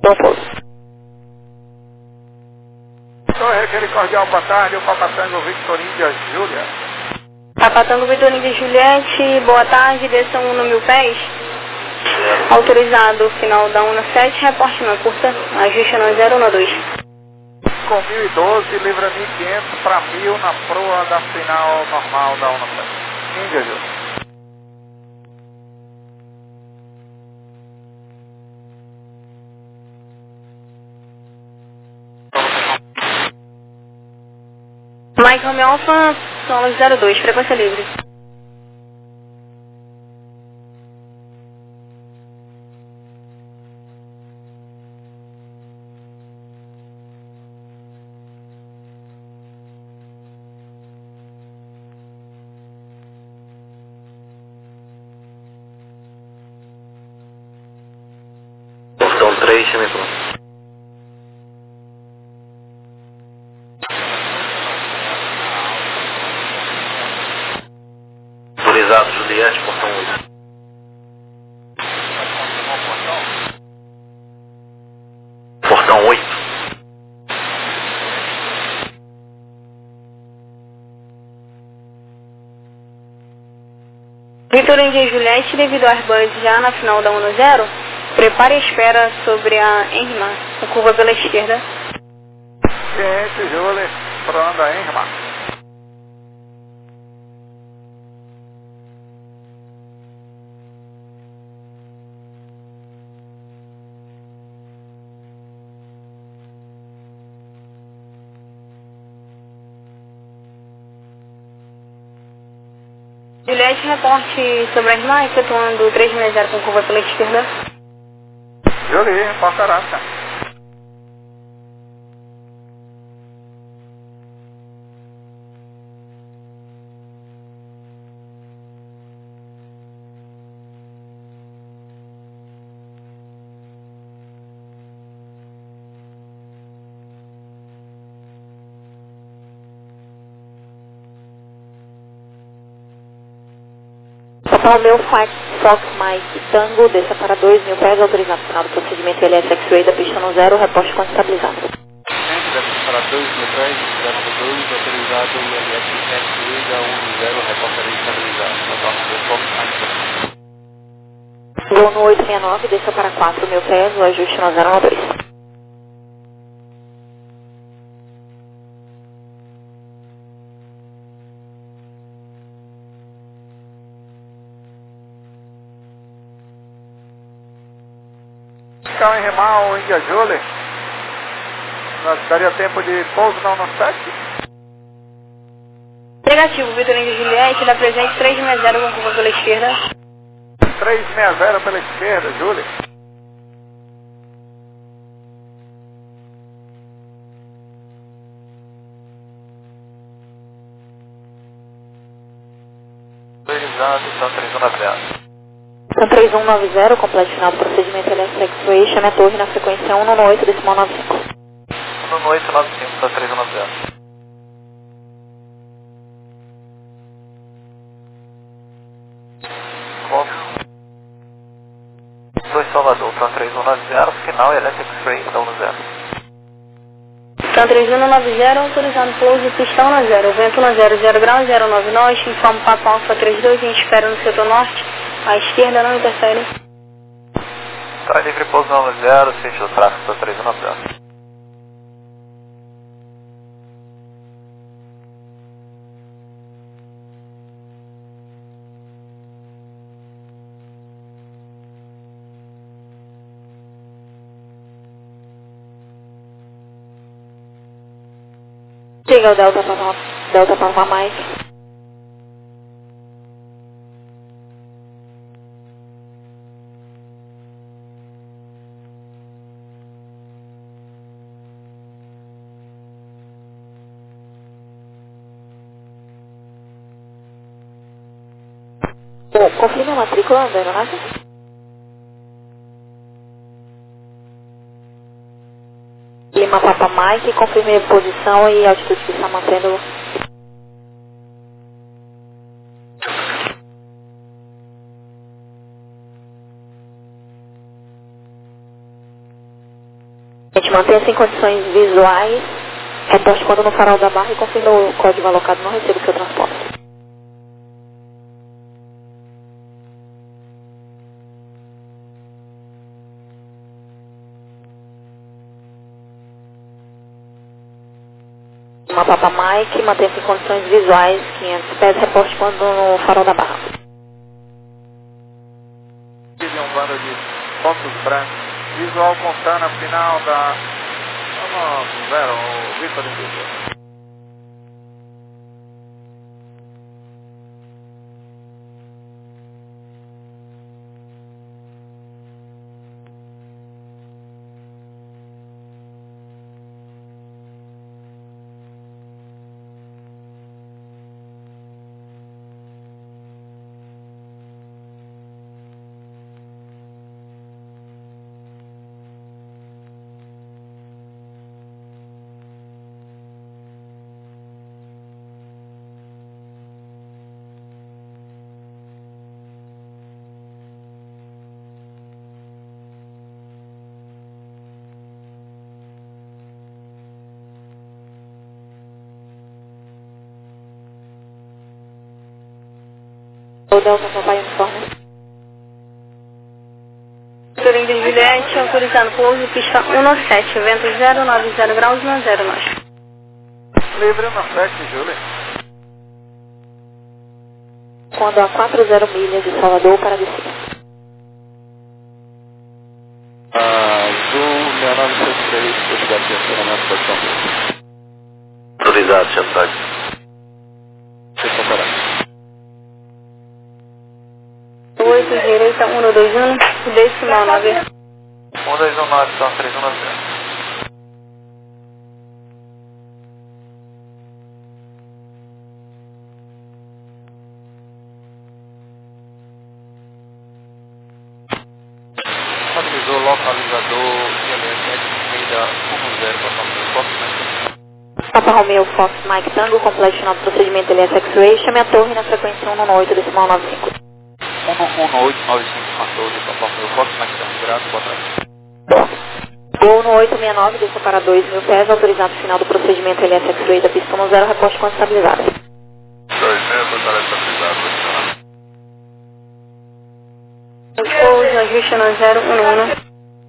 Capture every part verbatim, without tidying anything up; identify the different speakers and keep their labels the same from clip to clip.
Speaker 1: Bom pouso.
Speaker 2: Torre, aquele cordial boa tarde, o Papatango Victor Índia Júlia.
Speaker 1: Papatango Victor Índia Juliette, boa tarde, desça um no mil pés. Autorizado, final da UNA sete, reporte na curta, ajuste no zero um dois.
Speaker 2: Com mil e doze, livra mil e quinhentos para mil na proa da final normal da UNA sete. Índia Júlia.
Speaker 1: Mike Romeo Alpha, solo zero dois, frequência livre.
Speaker 3: Portão três, Chimicon. Autorizado, Juliette, portão oito. Portão oito.
Speaker 1: Victor Índia Juliette, devido ao Airbus já na final da UNA zero, prepare a espera sobre a Enrima, a curva pela esquerda.
Speaker 2: Ciente, Júlia, pronto, Enrima.
Speaker 1: Juliette, reporte sobre a Enrima, efetuando três seis zero com curva pela esquerda.
Speaker 2: Júlia, reporta Araça.
Speaker 1: Total meu Fox Mike Tango, desça para dois mil pés, autorizado final do procedimento L S X-Ray da pista no zero, reposte quando estabilizado.
Speaker 4: Ciente, desce para dois mil pés, zero dois, autorizado L S X-Ray da um zero, reportaria estabilizado. Total meu Fox Mike Tango.
Speaker 1: Voo no oito seis nove, desça para quatro mil pés, o ajuste no zero um dois.
Speaker 2: Ficar em Remal, Índia Júlia. Nós daria tempo de pouso na UNA sete?
Speaker 1: Negativo, Victor Índia Juliette, da presente três seis zero com curva pela esquerda.
Speaker 2: três seis zero pela esquerda, Júlia.
Speaker 4: Autorizado, são três um nove zero.
Speaker 1: São três um nove zero, completo final do procedimento L S X-Ray, chame a torre na frequência um um oito, decimal nove cinco.
Speaker 4: um oito nove cinco, são três um nove zero. dois Salvador, são três um nove zero, final L S X-Ray da um zero.
Speaker 1: São três um nove zero, autorizado close, pistão na zero, vento na zero, zero grau, zero nove nós, informa Papa Alfa trinta e dois, a gente espera no setor norte, à esquerda não interfere.
Speaker 4: Tá livre pouso nove zero, fecha o tráfego, são três um nove zero.
Speaker 1: Siga o Delta Papa, Delta Papa Mike. Bom, confirme a matrícula da aeronave. Lima Papa Mike, confirme a posição e altitude que está mantendo. Gente, mantenha-se em condições visuais, reporte quando no farol da barra e confirme o código alocado não receba o seu transporte. Uma Papa Mike, mantenha-se em condições visuais, quinhentos pés, reporte quando no farol da barra.
Speaker 2: Tive um bando de pontos brancos. Visual Fontana, final da... Vamos, zero, o Vitor Indústria.
Speaker 1: O Delta Papai Uniforme. Turim de Juliette, autorizando pouso, pista um sete, vento zero nove zero graus, um zero nós.
Speaker 2: Livre um sete, Júlia.
Speaker 1: Quando a quatro zero milhas de Salvador para descer.
Speaker 4: Azul seis nove sete três, possibilidade de acionamento da estação.
Speaker 3: Autorizado, chantagem.
Speaker 4: Vocês comparar.
Speaker 1: oito, direita, um dois um, decimal nove.
Speaker 2: um dois um nove, então três um nove zero.
Speaker 4: Utilizou localizador I L S Meida um zero para o Fox.
Speaker 1: Papa Romeo Fox Mike Tango, completion do procedimento L S X-Ray, chame a torre na frequência um oito, decimal nove cinco.
Speaker 4: um oito nove cinco para a torre, Papa Romeo Fox Mike Tango, grato, boa tarde.
Speaker 1: Gol no oito seis nove, desça para dois mil pés, autorizado final do procedimento L S X-Ray da pista um zero, reposte com estabilizada.
Speaker 3: dois mil, total estabilizado.
Speaker 1: Pouso, ajuste no zero um um.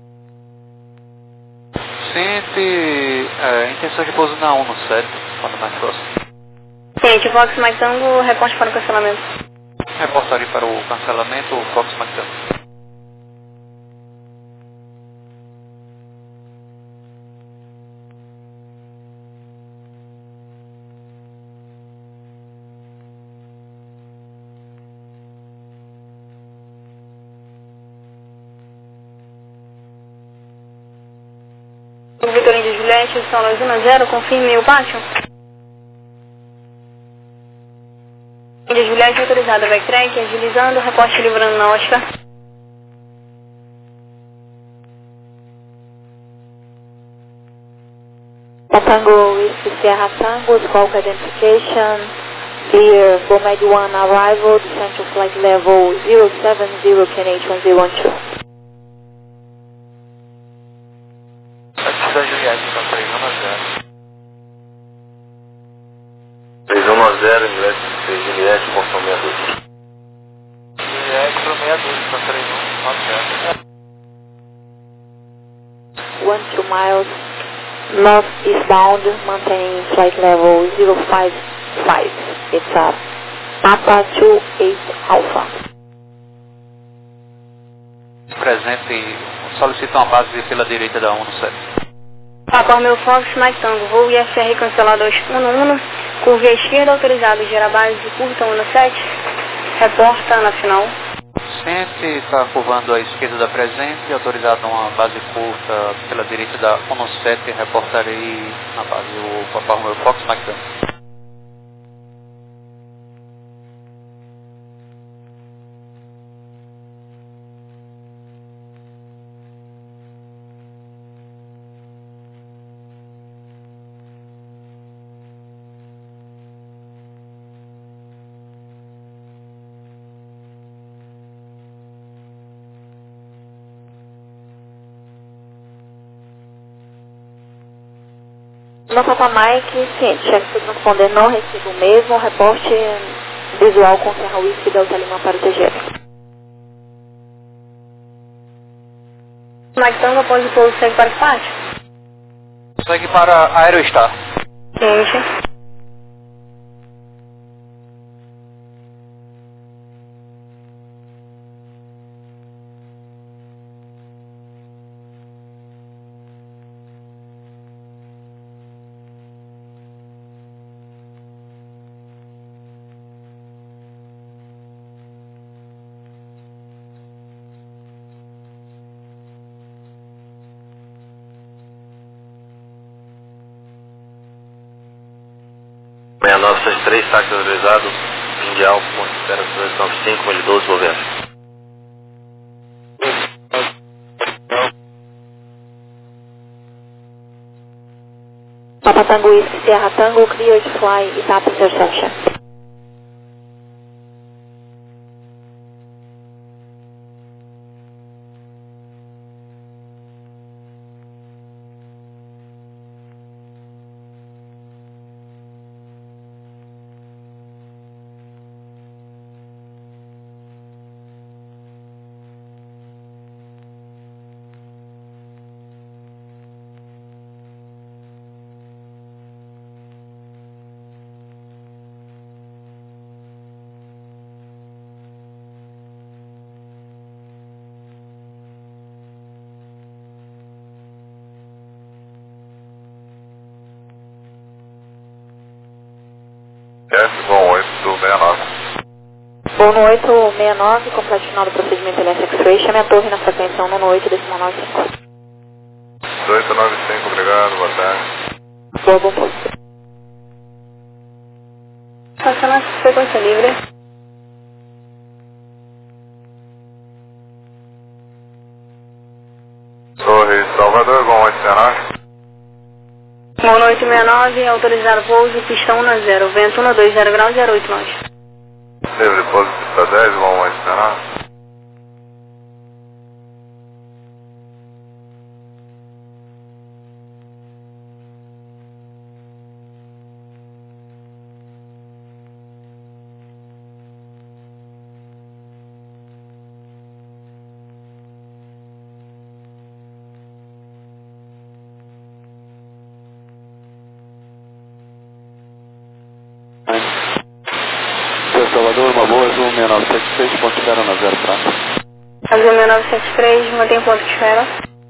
Speaker 4: Sente é, intenção de pouso na um sete, quando mais próximo.
Speaker 1: Gente, Fox Mike Tango, reporte para o cancelamento.
Speaker 4: Reportaria para o cancelamento, o Fox Mike Tango.
Speaker 1: Vitor de Juliette, São Luís um zero, confirme o pátio. De Juliette autorizada, backtrack, agilizando, reporte livrando na Oscar. Tango with Sierra Tango, Squawk Identification, clear, Bomed one arrival, descent to flight level zero seven zero, K N H one zero one two.
Speaker 2: Antes da Juliette, então três um zero.
Speaker 3: três um zero, inglês, Juliette, Boston sessenta e dois.
Speaker 2: Juliette para sessenta e dois, então três um zero.
Speaker 1: One two miles, north eastbound, maintain flight level zero five five. It's a Papa two eight Alpha.
Speaker 4: Presente, solicita uma base pela direita da um sete.
Speaker 1: Papa Romeo Fox, Mike Tango, voo I F R cancelado aos um um, curva esquerda autorizado, gera base curta um sete, reporta na final.
Speaker 4: Sente, está curvando à esquerda da presente, autorizado uma base curta pela direita da um sete, reportarei na base o Papa Romeo Fox Mike Tango.
Speaker 5: Lima Papa Mike, ciente, chefe por responder não recibo o mesmo, reporte visual com Serra Whisky Delta Lima para o T G F.
Speaker 1: Mike Tango, após o pouso, segue para o pátio?
Speaker 4: Segue para Aerostar.
Speaker 1: Ciente.
Speaker 3: sessenta e nove sessenta e três, táxi autorizado, Mundial, Montevideo duzentos e noventa e cinco, L doze, governo.
Speaker 5: Papa Tango Whisky, Sierra Tango, clear to fly, I T A P intersection.
Speaker 2: F, bom, oito sessenta e nove.
Speaker 5: Voo no oito sessenta e nove, completo final do procedimento L S X-Ray, chame a torre na frequência um no oito, decimal nove cinco quatro.
Speaker 2: oito nove cinco, obrigado, boa tarde.
Speaker 5: Boa, bom pouso.
Speaker 1: Estaciona a frequência livre.
Speaker 2: Torre Salvador, bom, oito sessenta e nove.
Speaker 1: Voo no oito sessenta e nove, autorizar pouso, pista um na zero, vento um na dois zero graus, zero oito nós.
Speaker 2: Livre, pouso pista dez, bom, oito sessenta e nove.
Speaker 4: Salvador, uma boa, Azul seis nove sete três, ponto de espera na zero praça.
Speaker 1: Azul seis nove sete três, mantém ponto de espera.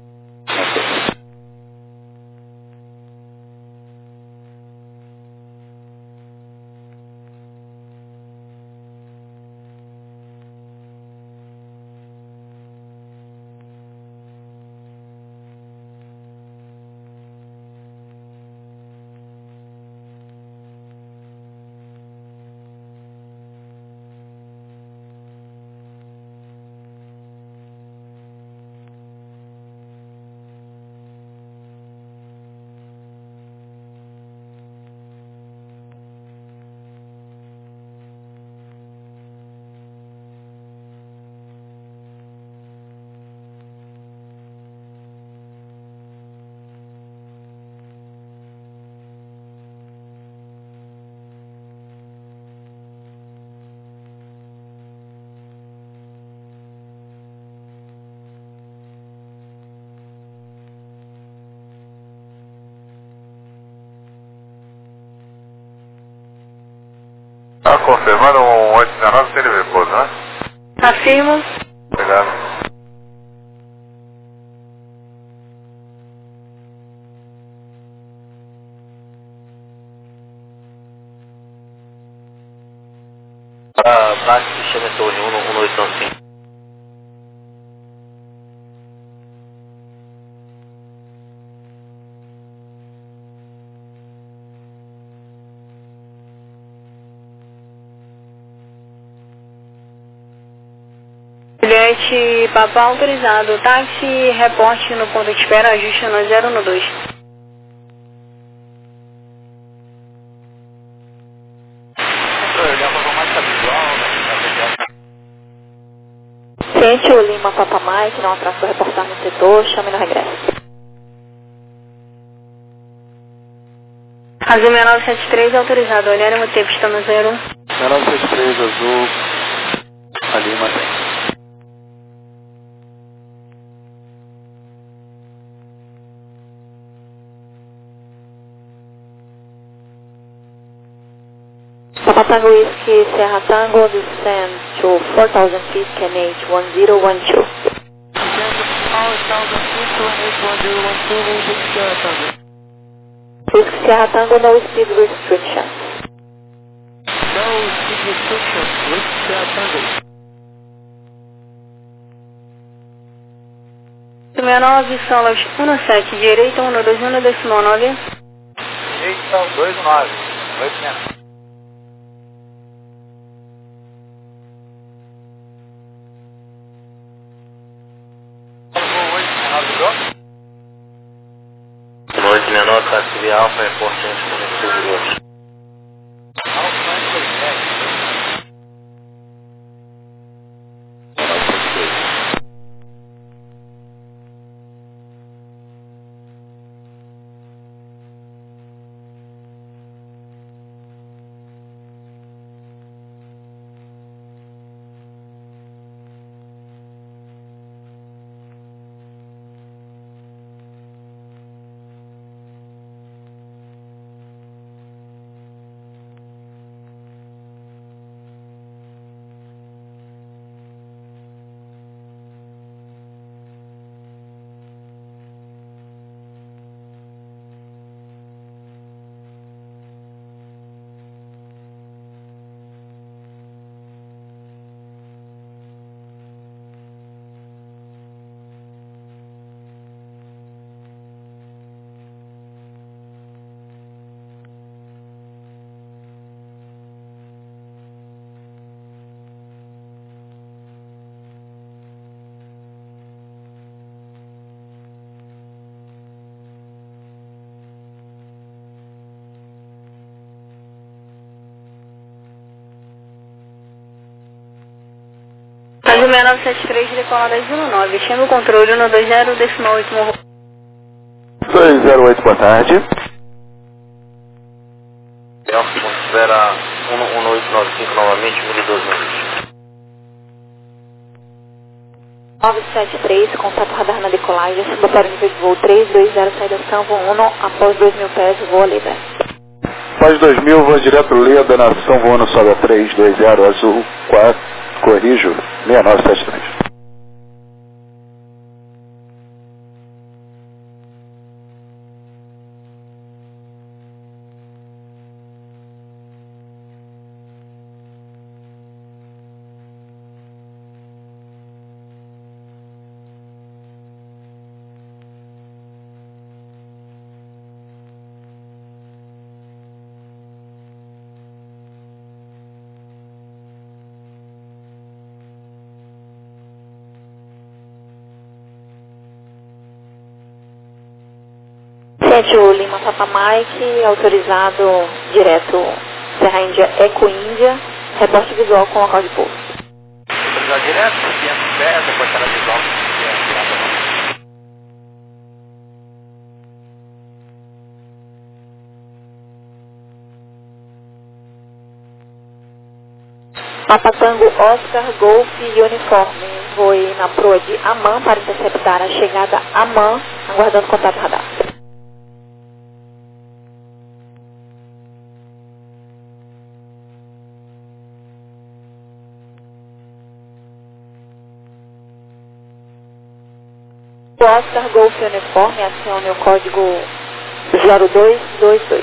Speaker 2: Tá confirmando um oito sessenta e nove sem livre pouso, né?
Speaker 1: Afirmo.
Speaker 2: Obrigado.
Speaker 3: Para Braço, chama Torre um no oito nove cinco.
Speaker 1: Juliette, Papa autorizado. Táxi, reporte no ponto de espera, ajuste no zero no dois.
Speaker 5: Ciente o Lima Papa Mike, não atraso para reportar no setor, chame no regresso.
Speaker 1: Azul seis nove sete três, autorizado. Olhar e manter pista no zero um.
Speaker 4: seis nove sete três, Azul, ali mantém.
Speaker 5: Papa Tango Whiskey, Serra Tango, descend to four thousand feet, K N H one zero one two. Whiskey, Serra Tango, no speed restrictions.
Speaker 4: No speed restrictions, Whiskey, Serra Tango.
Speaker 1: seis nove, solas um sete, direita um dois um, decimal nove.
Speaker 2: Direita dois nove, oito menos.
Speaker 3: oito menor, táxi Alfa, reporte antes do seguro.
Speaker 1: Azul seis nove sete três, decola dez um nove, chama o controle um dois zero, decimal oito, morro.
Speaker 4: dois zero oito, boa tarde.
Speaker 3: Delta, considera um oito nove cinco novamente, mil e doze minutos.
Speaker 5: nove sete três, contato radar na decolagem, suba para o nível de voo três dois zero, saída Sanvo um, após dois mil pés, voa livre.
Speaker 4: Após dois mil, vou direto Leda, nação voando sobe a três dois zero, Azul quatro, corrijo, seis nove sete três.
Speaker 5: Centro Lima Papa Mike, autorizado direto Serra Índia, Eco Índia, reporte visual com local de pouso.
Speaker 2: Autorizado direto, quinhentos pés, reportar a visual.
Speaker 5: Papa Tango Oscar Golf Uniforme, voe na proa de Amman para interceptar a chegada a Amman, aguardando contato radar. Oscar Golf Uniforme, acione o código zero dois dois dois.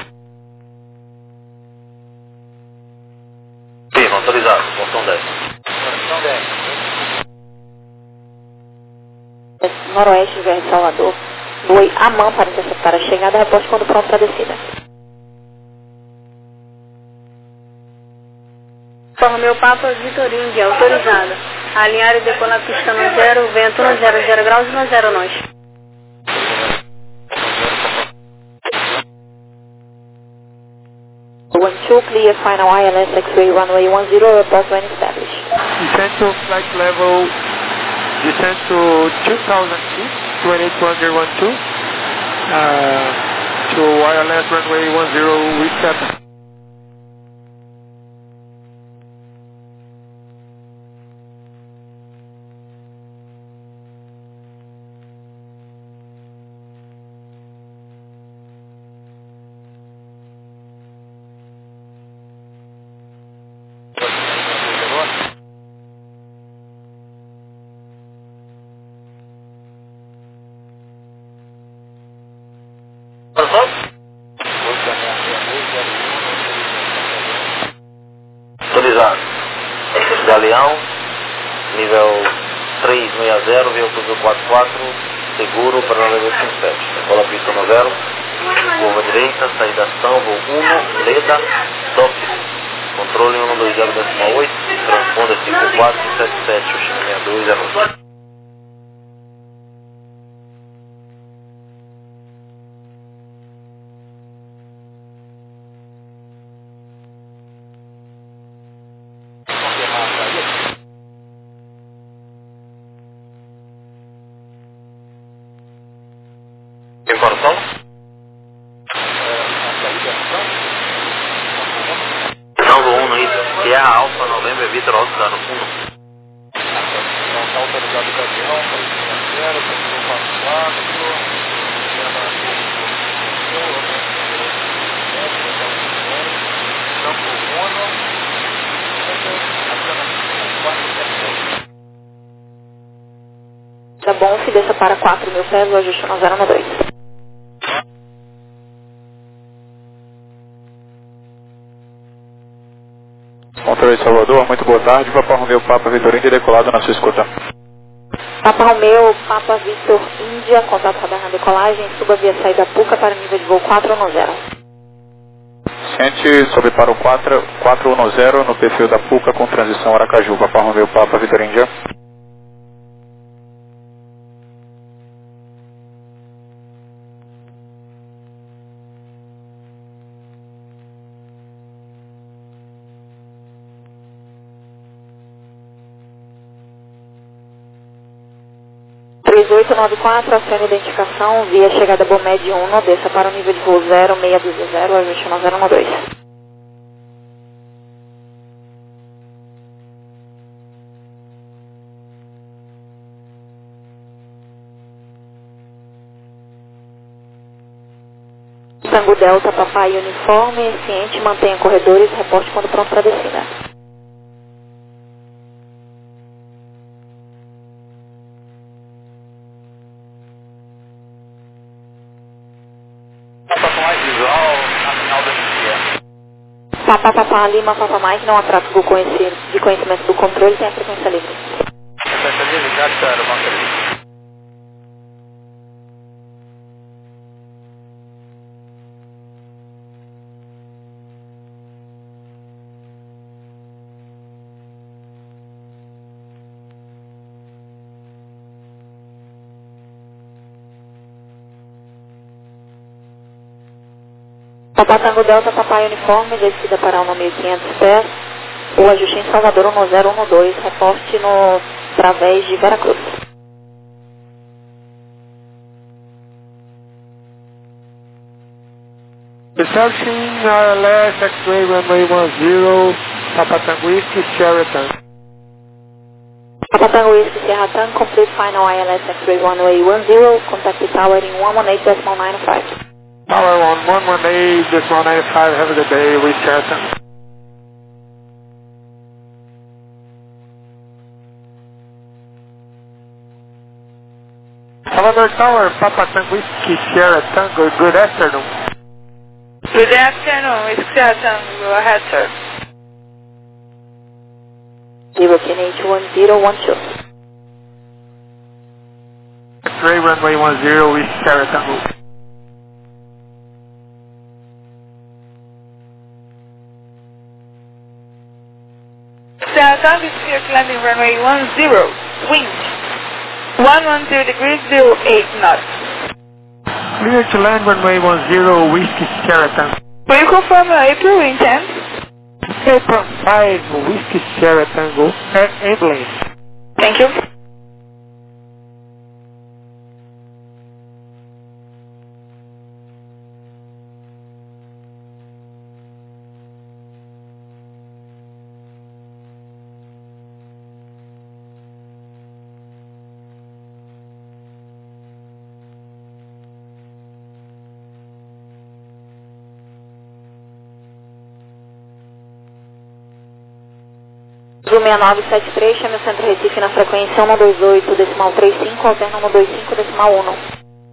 Speaker 3: Sim, autorizado, portão dez.
Speaker 2: Portão dez.
Speaker 5: Noroeste, V R Salvador, voe Amman para interceptar a chegada, reporte quando pronto para a descida.
Speaker 1: Romeu Papa Vitor Índia, autorizado. Alinhar e decolar pista no zero, vento no zero, zero graus e no zero nós.
Speaker 5: one two, clear final I L S X-ray runway one zero, report when established.
Speaker 4: Descent to flight level, descent to two thousand feet, two eight two zero one two. Uh,
Speaker 2: to wireless runway one zero with seven.
Speaker 3: Autorizado. Galeão, nível três seis zero, veículo quatro quatro, seguro para nove cinco sete. Decola pista no zero, curva direita, saída ação, voo um, Leda, top. Controle um dois zero oito, transponder cinco quatro sete sete, o China sessenta e dois zero. Informação? Não, do um no I, que é a Alfa November Vitor Oscar um.
Speaker 2: Então está autorizado o caminhão, zero, quatro quatro,
Speaker 5: Tá bom, se desça para quatro mil pés, o ajuste no zero um dois.
Speaker 2: Controle Salvador, muito boa tarde. Papa Romeu, Papa Vitor Índia, decolado na sua escuta.
Speaker 5: Papa Romeu, Papa Vitor Índia, contato radar na decolagem, suba via saída Puca para nível de voo quatro um zero.
Speaker 2: Sente, sobe para o quatro um zero no perfil da Puca com transição Aracaju. Papa Romeu, Papa Vitor Índia.
Speaker 5: três oito nove quatro, acione identificação, via chegada Bomed um, desça para o nível de voo zero seis dois zero, ajuste no zero um dois. Tango Delta, Papai Uniforme, ciente, mantenha corredores, reporte quando pronto para descida. Papa Papa Lima, Papa Mike, não há tráfego de conhecimento do controle, tem a frequência livre.
Speaker 2: Frequência livre, Garçara, banca livre.
Speaker 5: Papa Tango Delta, Papai Uniforme, descida para um mil e quinhentos pés, o ajuste em Salvador um zero um dois, reporte no través de Veracruz.
Speaker 2: Reception R L S X-Ray Runway one zero, Papa Tango Whiskey, Sierra Tango.
Speaker 5: Papa Tango Whiskey, Sierra Tango, complete final I L S X-Ray Runway one zero, contact the tower in one one eight point nine five.
Speaker 2: Tower on one one eight, this one ninety-five, have a good day, with Sierra Tango. Salvador Tower, Papa Tango Whiskey, Sierra Tango, good afternoon.
Speaker 6: Good afternoon, it's Sierra Tango, go ahead sir.
Speaker 5: Zero K H one zero one two.
Speaker 2: X-Ray Runway one zero with Sierra Tango.
Speaker 6: Sierra Tango is clear climbing runway one zero, wind one one zero degrees, zero eight knots.
Speaker 2: Clear to land runway one zero, Whiskey Sierra Tango.
Speaker 6: Will you confirm uh, April intent?
Speaker 2: April five, Whiskey Sierra Tango, ambulance.
Speaker 6: Thank you.
Speaker 5: seis nove sete três, chame o Centro Recife na frequência um dois oito, decimal trinta e cinco, alterna um dois cinco, decimal um.
Speaker 4: um dois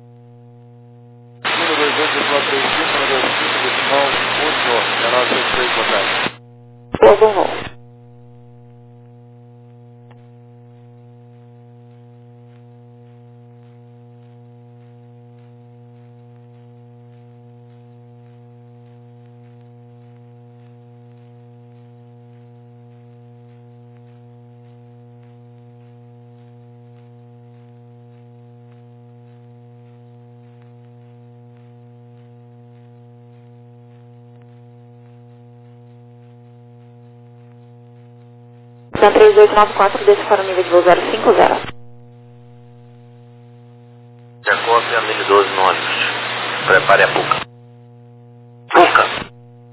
Speaker 4: oito, decimal trinta e cinco, um dois cinco, decimal um, seis nove sete três, boa tarde.
Speaker 5: Pouso um. três oito nove quatro, desce para o nível de voo zero cinco zero.
Speaker 3: Jacópia mil e doze no ônibus. Prepare a Puca. Puca!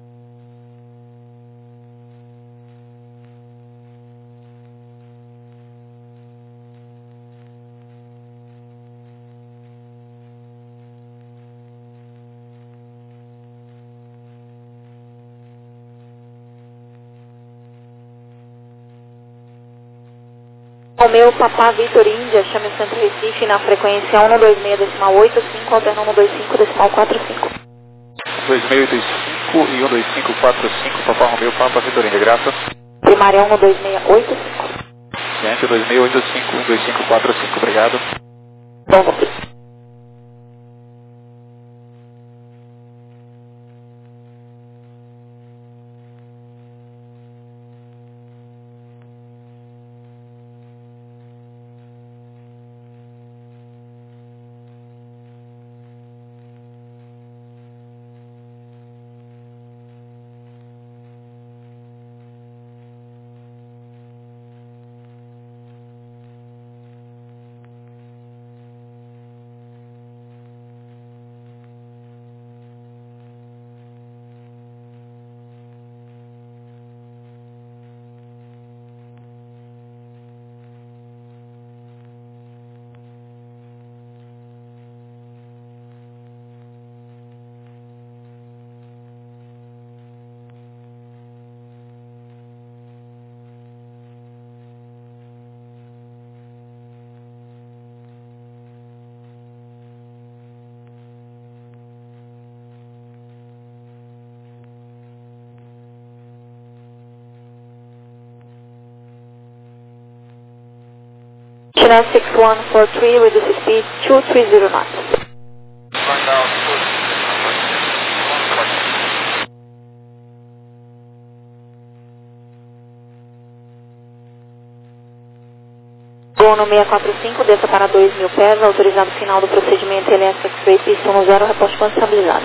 Speaker 5: Romeu Papá Vitor Índia, chame o Centro Recife na frequência um dois seis, decimal oito cinco, alterna um dois cinco, decimal quatro cinco.
Speaker 2: dois seis oito cinco e um dois cinco quatro cinco, Papá Romeu, Papa Vitor Índia, graça.
Speaker 5: Primária um dois seis oito cinco.
Speaker 2: Ciente, dois seis oito cinco, um dois cinco quatro cinco, obrigado.
Speaker 5: Bom, ok. China six one four three, reduce speed two three zero knots.
Speaker 2: Going down,
Speaker 5: Voo no seis quatro cinco, desça para dois mil pés, autorizado final do procedimento L S X-Ray, pista um zero, reposte quando estabilizado.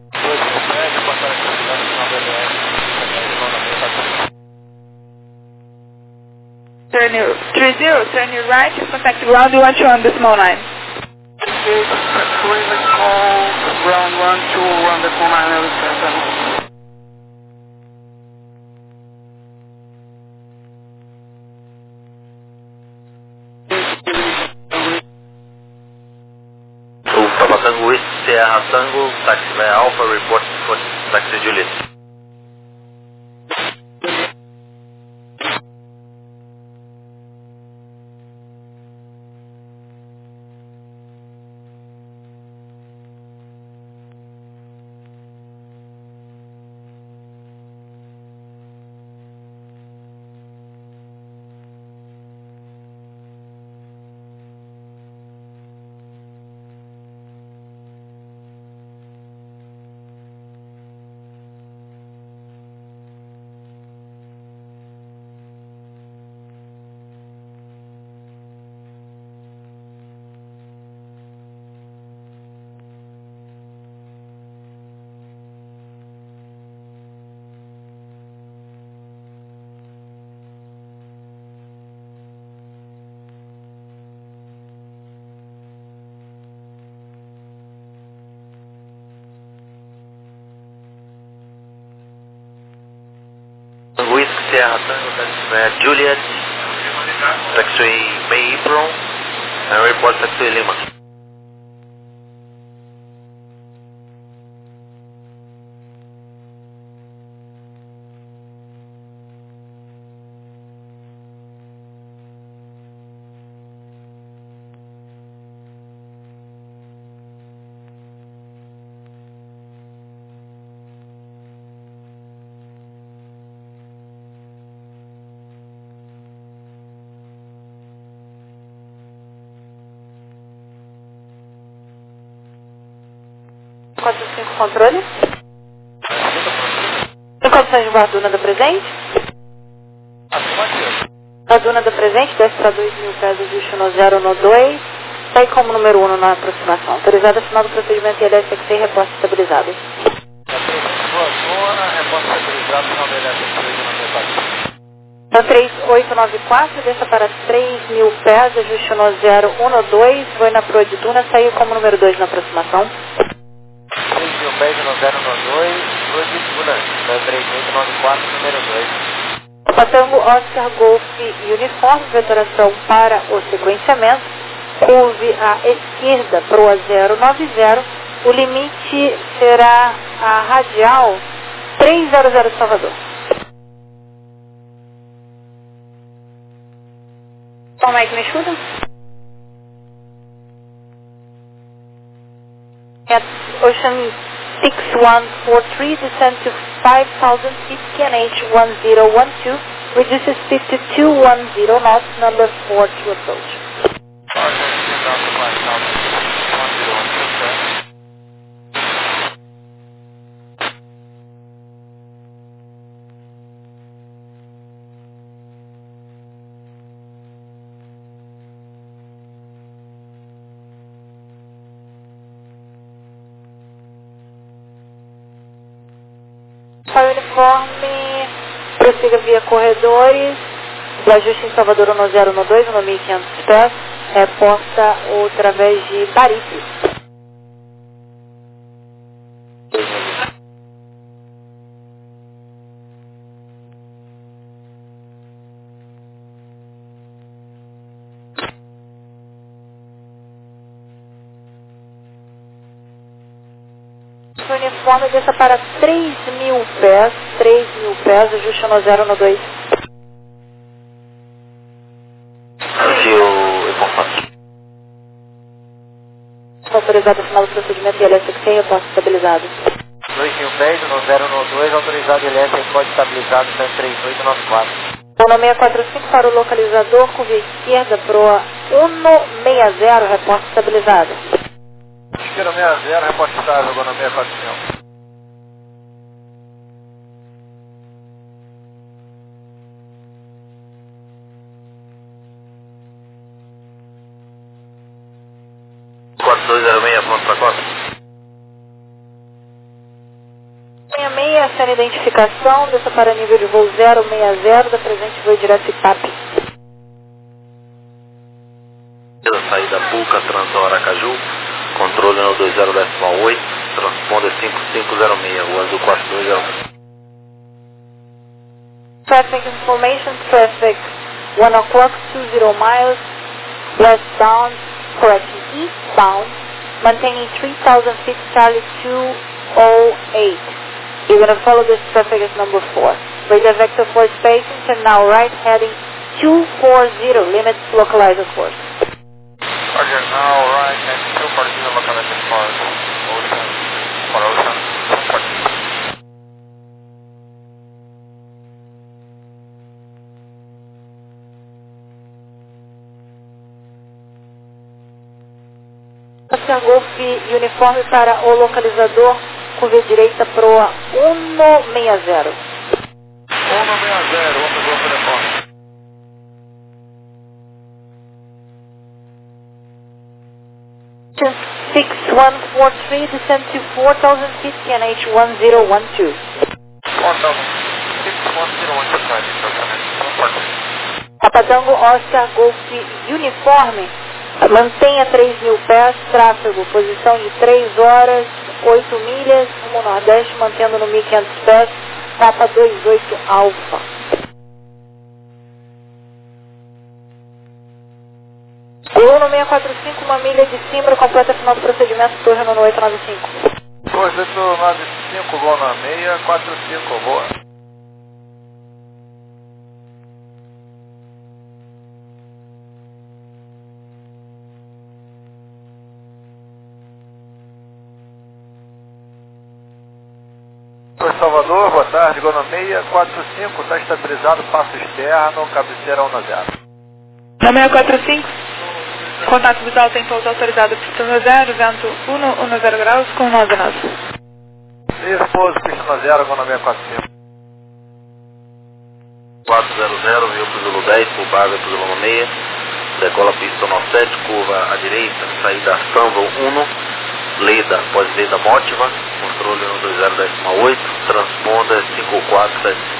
Speaker 6: Turn your three zero, turn your right, contact ground one two on the small line.
Speaker 2: Please call ground one two on the phone line L seven.
Speaker 3: O Papa Tango West, Sierra Tango, Taxi Alpha, report for Taxi Juliet. Whisk Sierra Tango, Taxi Juliet, Taxi May April, and report Taxi Lima.
Speaker 5: quatro cinco, controle. Em condições de voar Duna do presente? A Duna do presente desce para dois mil pés, ajuste no zero no dois. Sai como número um na aproximação. Autorizado, final do procedimento I L S X C, reposta estabilizado. Então três oito nove quatro, desça para três mil pés, ajuste no zero um no dois, foi na proa de Duna, saiu como número dois na aproximação.
Speaker 3: três mil pés no zero no dois, proa de Duna, três oito nove quatro, número dois.
Speaker 5: Patango Oscar Golf Uniforme, vetoração para o sequenciamento, curve à esquerda, proa zero nove zero, o limite será a radial trezentos Salvador.
Speaker 1: Como é que me escuta?
Speaker 5: At Ocean six one four three, descend to five thousand feet, K N H one zero one two, reduces fifty-two ten knots, number four to approach. Para o uniforme, prossiga via corredores, o ajuste em Salvador no zero no dois, no mil e quinhentos pés, reporta através de Baripe. O uniforme desça para três mil pés, três mil pés, ajuste no zero no dois.
Speaker 3: Aqui o conforto.
Speaker 5: Autorizado final do procedimento I L S X C, reposta estabilizado.
Speaker 3: dois mil pés no zero no dois, autorizado I L S X pode estabilizado, três oito nove quatro.
Speaker 5: Ano seiscentos e quarenta e cinco para o localizador, curva esquerda, proa cento e sessenta, reposta estabilizado.
Speaker 2: Esquerda sessenta, reposta estável, agora seiscentos e quarenta e cinco.
Speaker 3: quatro dois zero seis, pronto para quatro.
Speaker 5: sessenta e seis, essa é a identificação, desça para nível de voo zero seis zero, da presente voo direto I P A P.
Speaker 3: Saída Puca, Transor Aracaju, controle no dois zero oito, transponder cinco cinco zero seis, o azul quatro dois zero seis.
Speaker 5: Traffic information, traffic one o'clock, twenty miles, westbound, correction, eastbound, maintaining three thousand feet, Charlie two oh eight. You're going to follow this traffic as number four. Radar vector four spacing, and now right heading two forty, limits localizer course.
Speaker 2: Roger, now right and two forty localized course, ocean, for ocean, two forty.
Speaker 5: Oscar Golf uniforme para o localizador, curva direita proa cento e sessenta.
Speaker 2: cento e sessenta, vamos fazer o telefone.
Speaker 5: six one four three, descend to four thousand feet, K N H one zero one two.
Speaker 2: four thousand, six one zero one two,
Speaker 5: Patango Oscar Golf uniforme, mantenha três mil pés, tráfego, posição de três horas, oito milhas, rumo nordeste, mantendo no mil e quinhentos pés, Papa vinte e oito Alfa. Gol no seiscentos e quarenta e cinco, uma milha de Simbra, completa final do procedimento, torre no oito nove cinco.
Speaker 2: Torre oito nove cinco, gol na seiscentos e quarenta e cinco, boa. Salvador, boa tarde, gol na seiscentos e quarenta e cinco, está estabilizado, passo externo, cabeceira um a zero.
Speaker 6: Na seiscentos e quarenta e cinco? Contato visual tem pouso autorizado, pista zero, vento um zero graus com nove nove.
Speaker 2: Esposo, pista zero, economia quatro cinco.
Speaker 3: quatro zero zero, viu pro Zulu dez, por base pro Zulu seis, decola pista nove sete, curva à direita, saída Samba um, Leda, pós-Leda Motiva, controle um dois zero um oito, transponder cinco quatro sete cinco.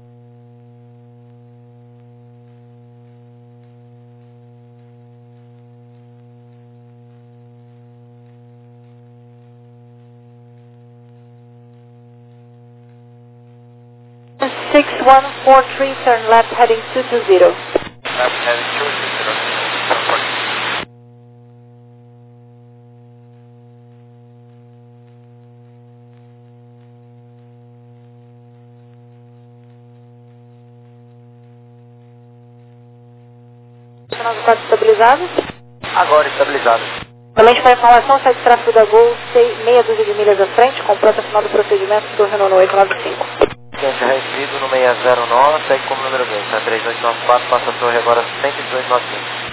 Speaker 5: six one four three, turn left heading two two zero.
Speaker 2: Left heading two two zero.
Speaker 5: Nosso quadro estabilizado.
Speaker 2: Agora estabilizado.
Speaker 5: Somente para informação, sai de tráfego da Gol, seis, meia dúzia de milhas à frente, com pronta final do procedimento do Renault oito nove cinco.
Speaker 7: Gente, recebido no seis zero nove, segue como número dois, tá? três oito nove quatro, passa a torre agora cento e dezoito nove cinco.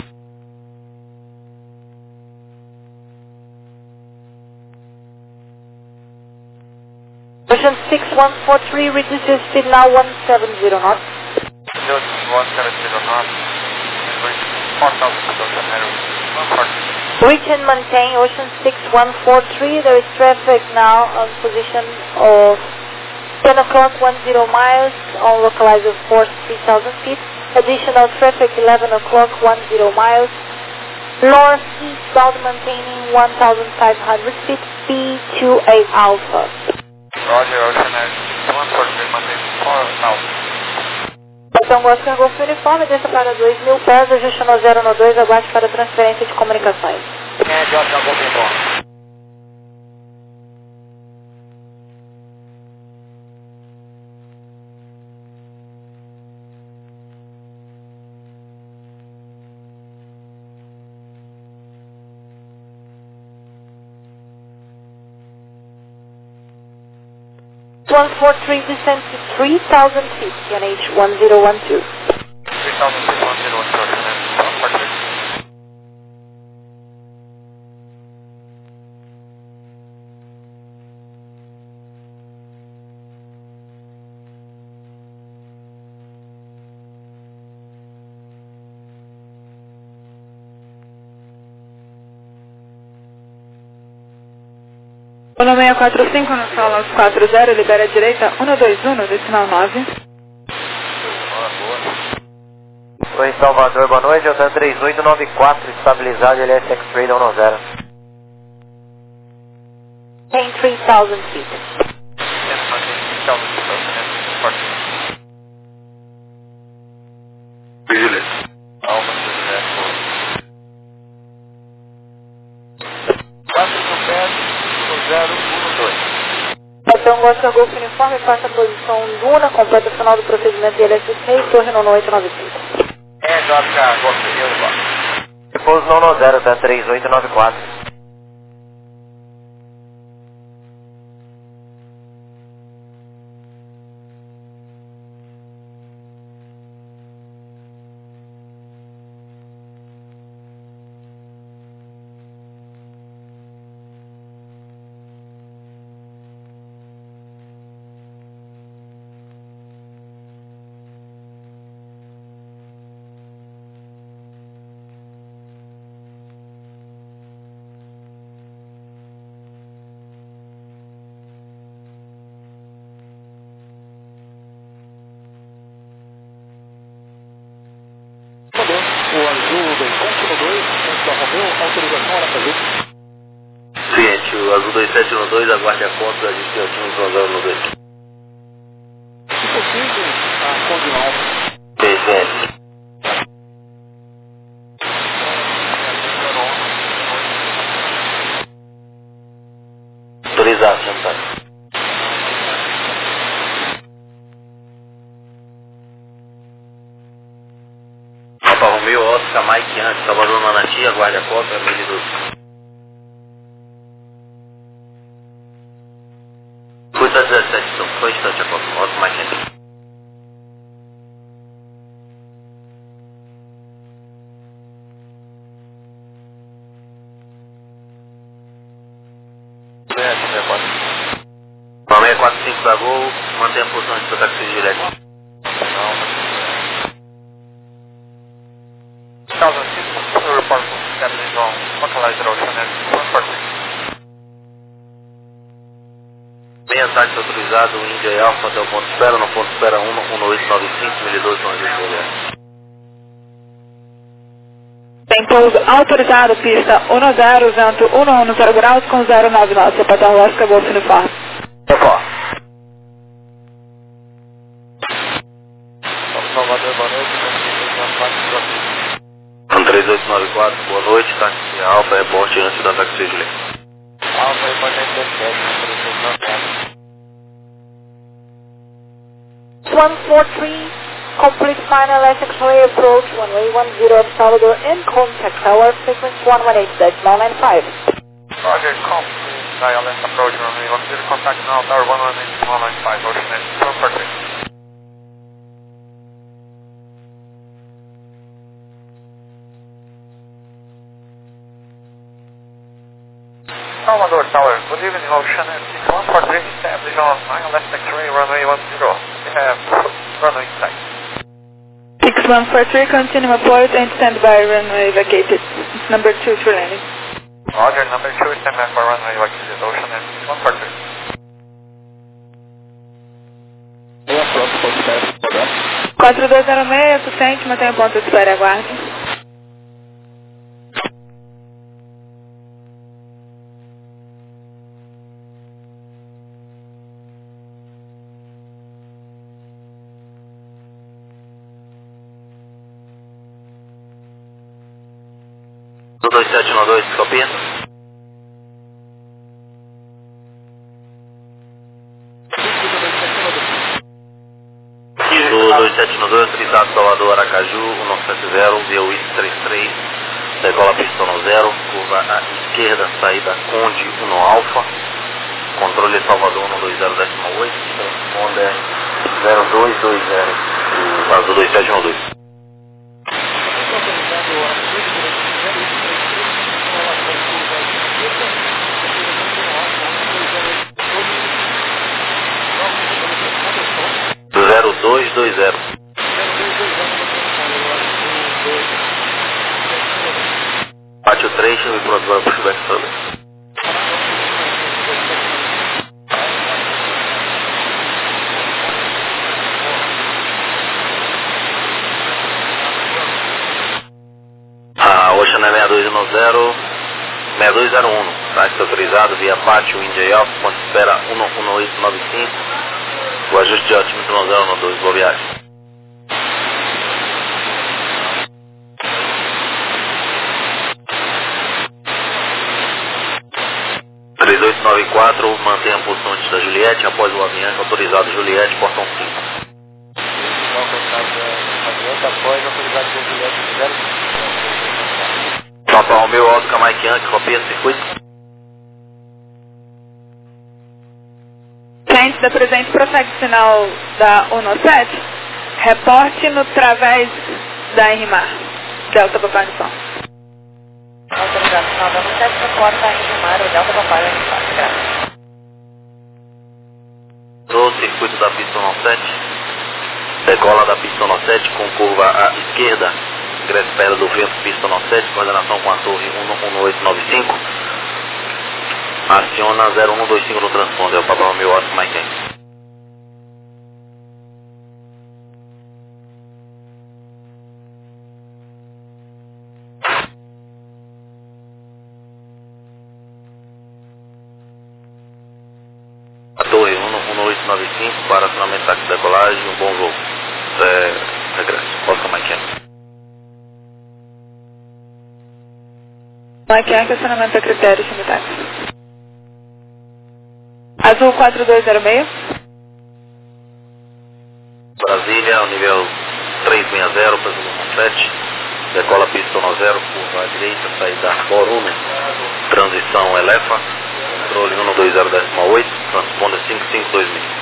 Speaker 5: Ocean six one four three, reduce your speed now one seven zero knots.
Speaker 2: one seven zero knots. four thousand feet of the heading.
Speaker 5: Reach and maintain Ocean six one four three, there is traffic now on position of ten o'clock, ten miles, on localizer force three thousand feet. Additional traffic eleven o'clock, ten miles. Northeastbound maintaining one thousand five hundred feet, P two eight Alpha.
Speaker 2: Roger, Ocean six one four three, maintaining four thousand.
Speaker 5: Então, Oscar Golf Uniforme, desça para dois mil pés, ajuste no zero no dois, aguarde para transferência de comunicações.
Speaker 2: É, de Oscar Golf Uniforme.
Speaker 5: one four three, descend to three thousand feet, T N H one zero one two.
Speaker 2: three thousand feet, one zero one two, Ocean one four three.
Speaker 6: Uno seis quatro cinco, no solo quatro zero, libera a direita, um dois um, decimal nove.
Speaker 7: Oi, Salvador, boa noite, Otan três oito nove quatro, estabilizado, L S X-Ray um zero.
Speaker 5: Maintain three thousand feet.
Speaker 2: Yes, maintaining three thousand feet, Ocean four three.
Speaker 3: Vigilante.
Speaker 2: Alfa, Juliette, quatro mil pés, zero um dois.
Speaker 5: Então, Oscar Golf Uniforme, passa a posição Luna, completa o final do procedimento de L S seis, torre Renault oito nove cinco.
Speaker 2: É, de Oscar Golf Uniforme.
Speaker 7: Repouso não no zero, tá? três oito nove quatro.
Speaker 4: O azul dois sete um dois, da Romeu, autorização hora fazer.
Speaker 3: Cliente, o azul dois sete um dois, aguarde a conta, a gente tem o time do zero no dois.
Speaker 4: Se possível, a conta de alfa.
Speaker 3: Sim, cliente. Autorizado, sentado. Papa Romeu, Oscar, Mike antes, Salvador Manati, aguarde a conta, medido. Custa dezessete, então, só um instante a conta, Oscar, Mike antes. da Gol, mantenha a posição de taxi Juliette.
Speaker 2: Thousand six, report from Captain on localizer ocean one forty.
Speaker 3: Meia táxi autorizado, Índia e Alfa até o ponto de espera, no ponto de espera um, um oito nove cinco, mil e dois, nove Juliette.
Speaker 6: Tem pouso autorizado, pista um zero, vento um um zero graus com zero nove nove, Sapatão Oscar, Golf Uniforme.
Speaker 3: Opa.
Speaker 4: Salvador, boa noite,
Speaker 3: três oito nove quatro, boa noite, táxi Alfa, reporte antes da táxi Juliette.
Speaker 7: Alfa, reporte
Speaker 5: one four three, complete final S X-ray approach, runway one zero of Salvador and contact tower, frequency one one eight dash nine nine five.
Speaker 2: Roger, complete I L S approach runway one zero, contact now tower one one eight one nine five, ocean edge one forty. Salvador Tower, good evening, Ocean Edge one forty, establish on I L S X-ray runway one zero. We have runway taxi.
Speaker 6: six one four three, continue approach and stand by runway vacated. It's number two for landing.
Speaker 2: Roger, number two, stand by for runway vacated, Ocean Edge one forty.
Speaker 6: quatro dois zero seis, assistente, mantenha o ponto de espera e aguarde.
Speaker 3: dois sete um dois, copia. Do dois sete um dois, autorizado Salvador Aracaju, um nove sete zero, V U I trinta e três, decola pista no zero, curva à esquerda, saída Conde um Alfa, controle Salvador um dois zero oito, transponder zero dois dois zero, caso do dois sete um dois. zero dois dois zero. Bate o três, chega pronto agora para o feedback também. A Ocean é seis dois um zero, seis dois zero um, táxi autorizado via Pátio, Índia Alfa, ponto de espera um um oito nove cinco. O ajuste de altímetro um zero um dois, boa viagem. três oito nove quatro, mantenha a posição antes da Juliette, após o avião autorizado Juliette, portão cinco.
Speaker 7: após autorizado da Juliette zero.
Speaker 3: Papa Romeo Oscar Mike Yankee, copia circuito.
Speaker 6: Cliente da presente prossegue o sinal da um sete, reporte no través da R M A R, Delta Papai Uniforme.
Speaker 5: Autorizado sinal da um sete, reporta a R M A R, o Delta Papai Uniforme, graças.
Speaker 3: No circuito da pista um sete, decola da pista um sete com curva à esquerda, ingresso perto do vento pista um sete, coordenação com a torre um um oito nove cinco. Aciona zero um dois cinco no transponder, o Papa Romeo Oscar Mike Yankee. A torre um um oito nove cinco para acionamento táxi de decolagem, um bom voo. É, regresso, Oscar Mike Yankee.
Speaker 6: Mike Yankee, acionamento a critério, time táxi. Azul quatro dois zero seis.
Speaker 3: Brasília, nível trezentos e sessenta, Brasil um sete, decola pista um zero, curva à direita, saída Boruno, transição Elefa, controle um dois zero oito, transponder cinco cinco dois mil.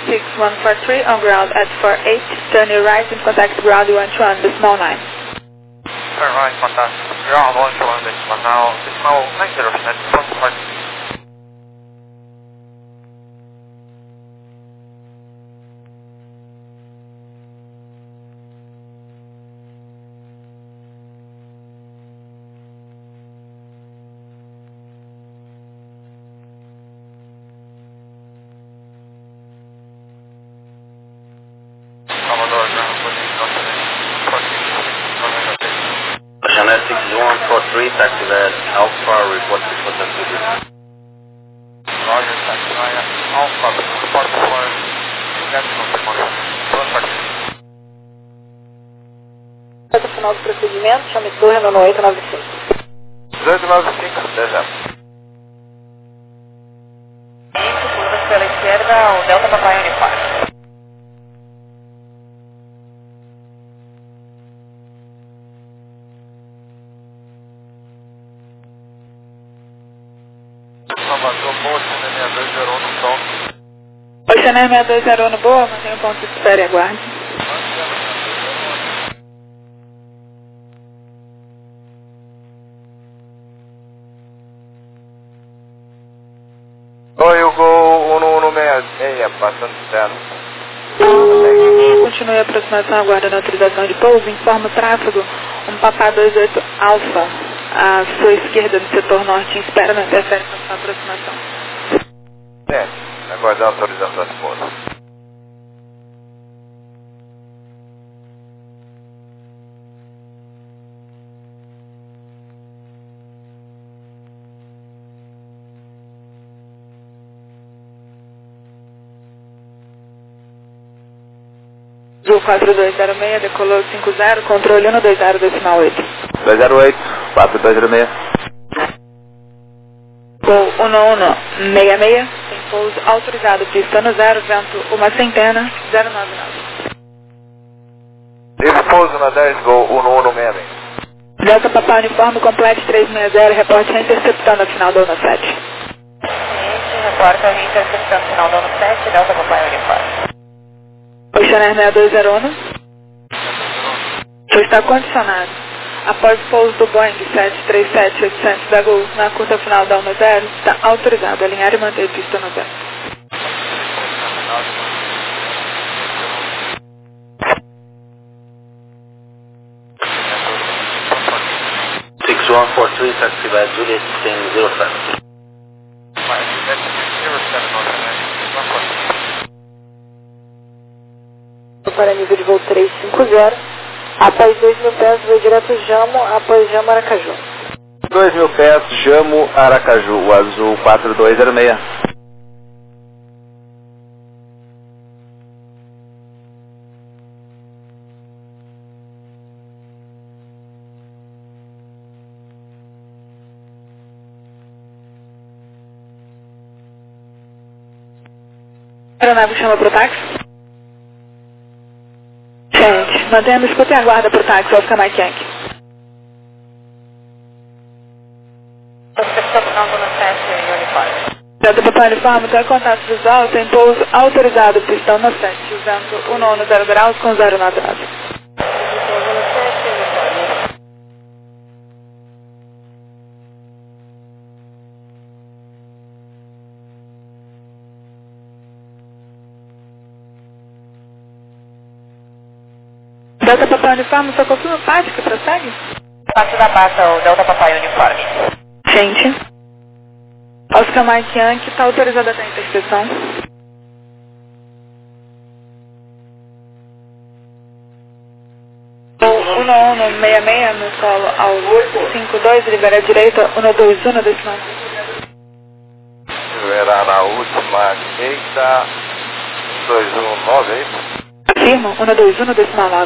Speaker 6: six one four three on ground at four eight, turn your right and contact ground one two one, decimal nine.
Speaker 2: Turn right, contact ground one two one, decimal now, decimal nine zero, one four.
Speaker 3: Channel six one four three, taxi at Alpha, report for taxi.
Speaker 2: Roger, taxi at Alpha, report for
Speaker 5: Até o final do procedimento, chame torre no oito nove cinco.
Speaker 2: oito nove cinco, dez.
Speaker 1: Curvas pela esquerda, o Delta Papai Uniforme.
Speaker 2: Salvador, boa, Channel seis dois zero um no som.
Speaker 6: Oi, Channel seis dois zero um no boa, mantenha o ponto de espera e aguarde.
Speaker 2: Oi, o Gol um um seis seis, passando externo.
Speaker 6: Continue a aproximação, aguardando a autorização de pouso, informa o tráfego, um Papá vinte e oito Alfa, à sua esquerda do setor norte, em espera não interfere com a sua aproximação.
Speaker 2: É, aguardar a autorização de pouso.
Speaker 6: Azul quatro dois zero seis, decolou cinco zero, controle um dois zero, decimal oito.
Speaker 2: dois zero oito, quatro dois zero seis.
Speaker 6: Gol um um seis seis, tem pouso autorizado, pista no zero, vento uma centena, zero nove nove.
Speaker 2: Esse pouso na dez, Gol um um seis seis.
Speaker 6: Delta Papai Uniforme, complete três seis zero, reporte reinterceptando a final da ONU sete.
Speaker 1: Reporta reinterceptando final da ONU sete, Delta Papai Uniforme.
Speaker 6: Oi, Channel seis dois zero um. Show está condicionado. Após o pouso do Boeing sete três sete oitocentos da Gol na curta final da ONU zero, está autorizado a alinhar e manter pista no zero.
Speaker 3: six one four three, taxi by Juliet ten zero seven.
Speaker 5: Para nível de voo três cinco zero. Após dois mil pés, voo direto Jamo, após Jamo Aracaju.
Speaker 2: dois mil pés, Jamo Aracaju, o azul quatro dois zero seis.
Speaker 6: A aeronave chama para o táxi. Gente, mantenha a escuta e aguarda para o táxi, Oscar Mike Yankee.
Speaker 1: Recepção final da ONU sete, Uniforme.
Speaker 6: Delta Papai Uniforme, tem contato visual, tem pouso autorizado, pistão no sete, usando o nono zero graus com zero nove nove. Delta Papai Uniforme, só confirma o pátio que prossegue?
Speaker 1: Pátio da Pata, o Delta Papai Uniforme.
Speaker 6: Gente, Oscar Mike Yankee está autorizado até a interseção. um um seis seis no solo ao cinco dois, libera a direita, um dois um desse lado.
Speaker 2: Verá na última direita, um dois um nove, é isso?
Speaker 6: Afirma, um dois um desse lado.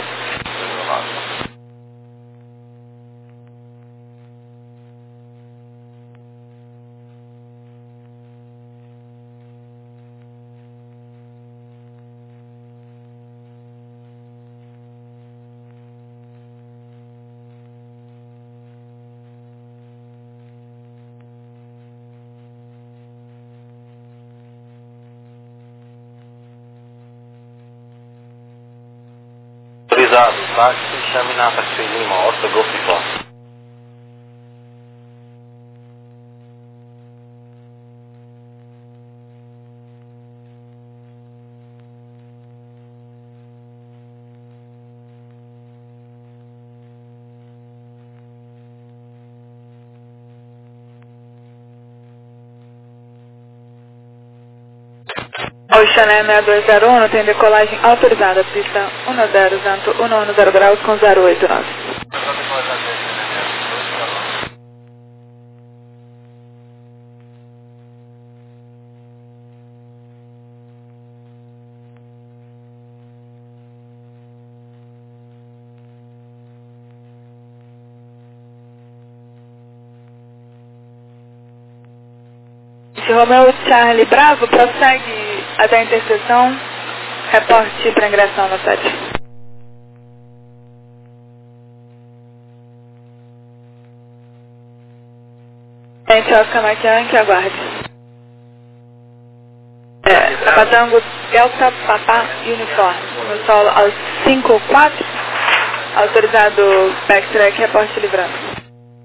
Speaker 3: táxi, chame na Taxi Lima, Oscar Golf Uniforme.
Speaker 6: Oceané seis dois zero um tem decolagem autorizada, pista um zero, vento um zero graus com zero oito nove. Romeu Charlie Bravo, prossegue até a interseção, reporte para ingressão no sete. Gente, Oscar Maquian, que aguarde. É, Papatango Delta Papa Uniforme, no solo aos cinco quatro, autorizado backtrack, reporte livrando.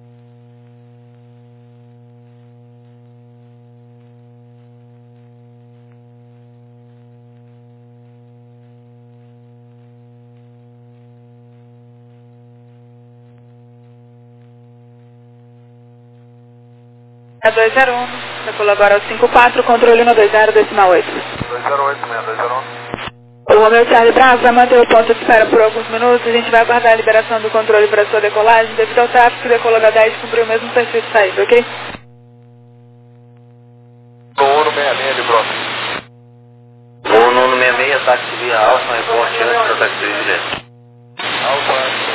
Speaker 6: dois zero um, decolou agora ao cinco quatro, controle um dois zero, decimal oito.
Speaker 2: dois zero oito, seis dois zero um.
Speaker 6: O Romeu Charlie Bravo vai manter o ponto de espera por alguns minutos. A gente vai aguardar a liberação do controle para sua decolagem. Devido ao tráfego, o decolou H dez cumpriu o mesmo perfil de saída, ok?
Speaker 2: Uno seis seis de próximo.
Speaker 3: Uno seis seis, táxi via Alfa, reporte antes da taxi direto.
Speaker 2: Alfa antes.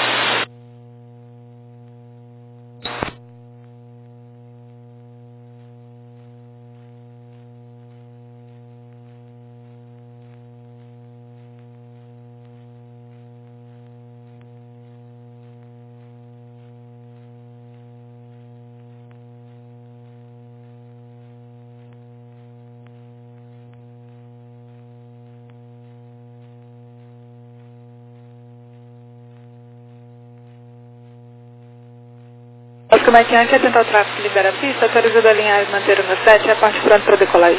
Speaker 6: Oscar Maquian quer tentar o tráfego, libera a pista, autorizado a alinhar e manter o meu sete, a parte pronta para decolagem.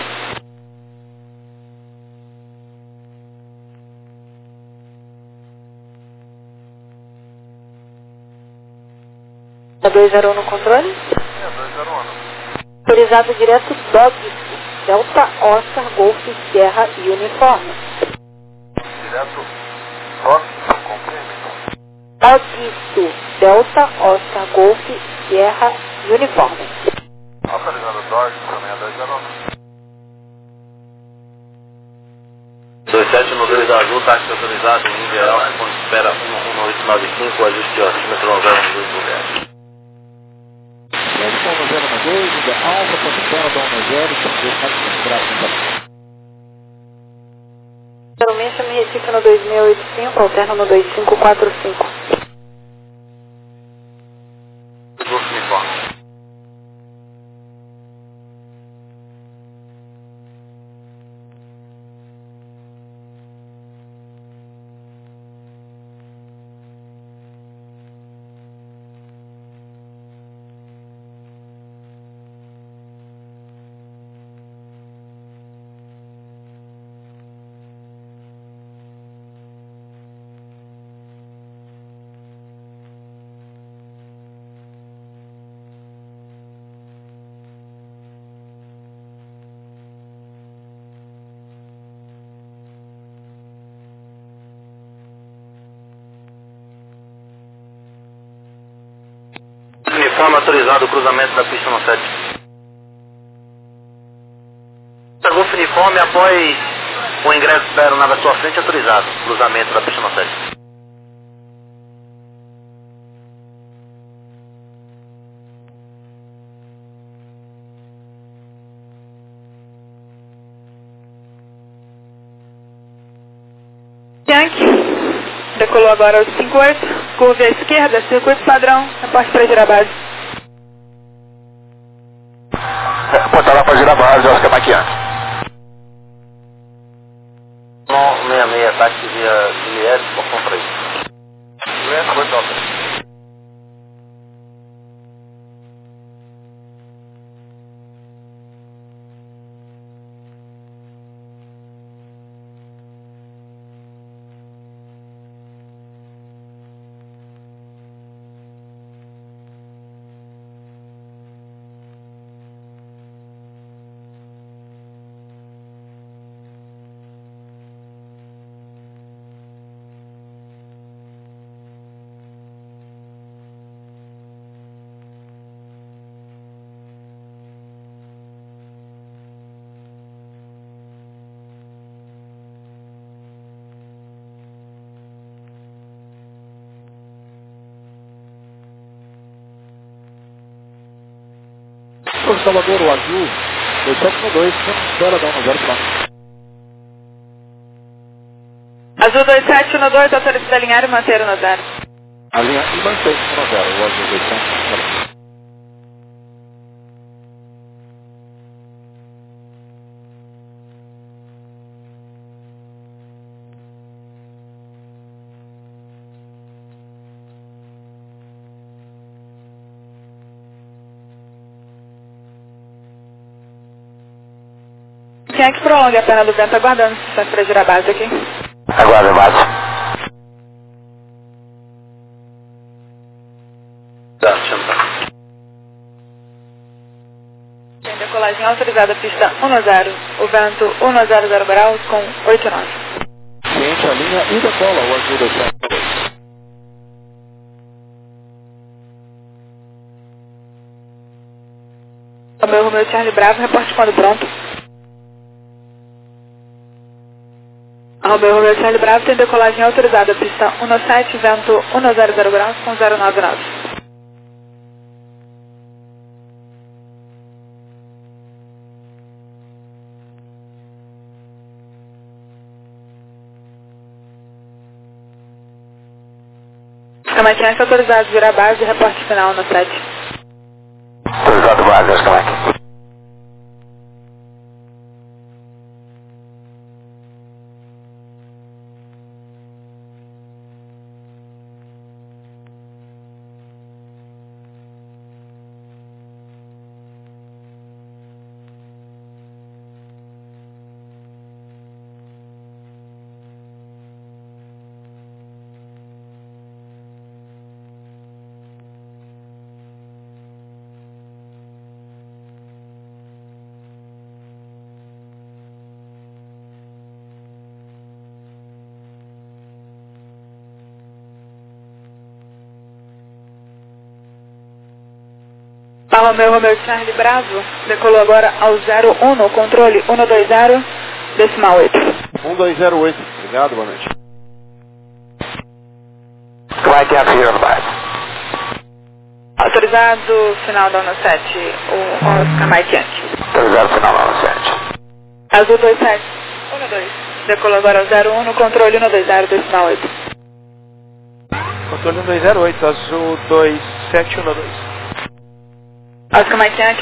Speaker 5: dois zero um no controle?
Speaker 2: É, dois zero um.
Speaker 5: Autorizado direto Dog, Delta Oscar Golf Sierra Uniforme.
Speaker 2: Direto próximo, confirme.
Speaker 5: Augusto, Delta Oscar Golf Sierra Uniforme.
Speaker 2: Autorizado Dog, seis dois zero um.
Speaker 3: dois sete no dois azul, táxi autorizado, em geral, quando espera um oito nove cinco, ajuste altímetro um zero dois zero.
Speaker 8: um zero um dois, ainda alfa, posição da um zero,
Speaker 5: Geralmente eu me retifico no dois mil e oitenta e cinco, alterno no dois cinco quatro cinco.
Speaker 3: Golf Uniforme. Uniforme autorizado, cruzamento da pista no sete. Golf Uniforme após o ingresso da aeronave à sua frente autorizado, cruzamento da pista no sete.
Speaker 6: Yankee, decolou agora aos cinco oito, curva à esquerda, circuito padrão, reporte para girar base.
Speaker 8: Reportar lá para girar base, Oscar Maquian.
Speaker 3: um seis seis, táxi via I S, por três.
Speaker 8: Salvador, o azul, dois sete um dois, espera dar um zero quilômetro.
Speaker 6: Azul dois sete um dois, autoriza alinhar e manter o no zero.
Speaker 8: Alinha e mantém o no zero, o azul dois sete um dois.
Speaker 6: Quem é que prolonga a perna do vento aguardando instruções para girar a base aqui?
Speaker 3: Aguarda a base. Tá, chama.
Speaker 6: Tem decolagem autorizada, pista um zero, o vento um zero zero graus com oito nove.
Speaker 8: Ciente a linha e decola, o azul dois sete um dois.
Speaker 6: Romeu, Romeu, Charlie Bravo, reporte quando pronto. Romeu, Romeu, Charlie Bravo, tem decolagem autorizada, pista um sete, vento um zero zero graus com zero nove nove. Escamaquense autorizado, virar a base, reporte final no sete.
Speaker 3: Autorizado base, Escamaquense.
Speaker 6: Romeu, Romeu, Charlie Bravo, decolou agora ao zero um, controle um dois zero, decimal oito.
Speaker 8: um dois zero oito, obrigado, boa noite.
Speaker 3: Vai ter a fila no base.
Speaker 6: Autorizado, final da ONU sete, o Oscar Mike Yankee.
Speaker 3: Autorizado final da ONU sete.
Speaker 6: Azul dois sete um dois, decolou agora ao zero um, controle um dois zero, decimal oito.
Speaker 4: Controle um dois zero oito, azul dois sete um dois.
Speaker 6: Oscar Mike Yankee,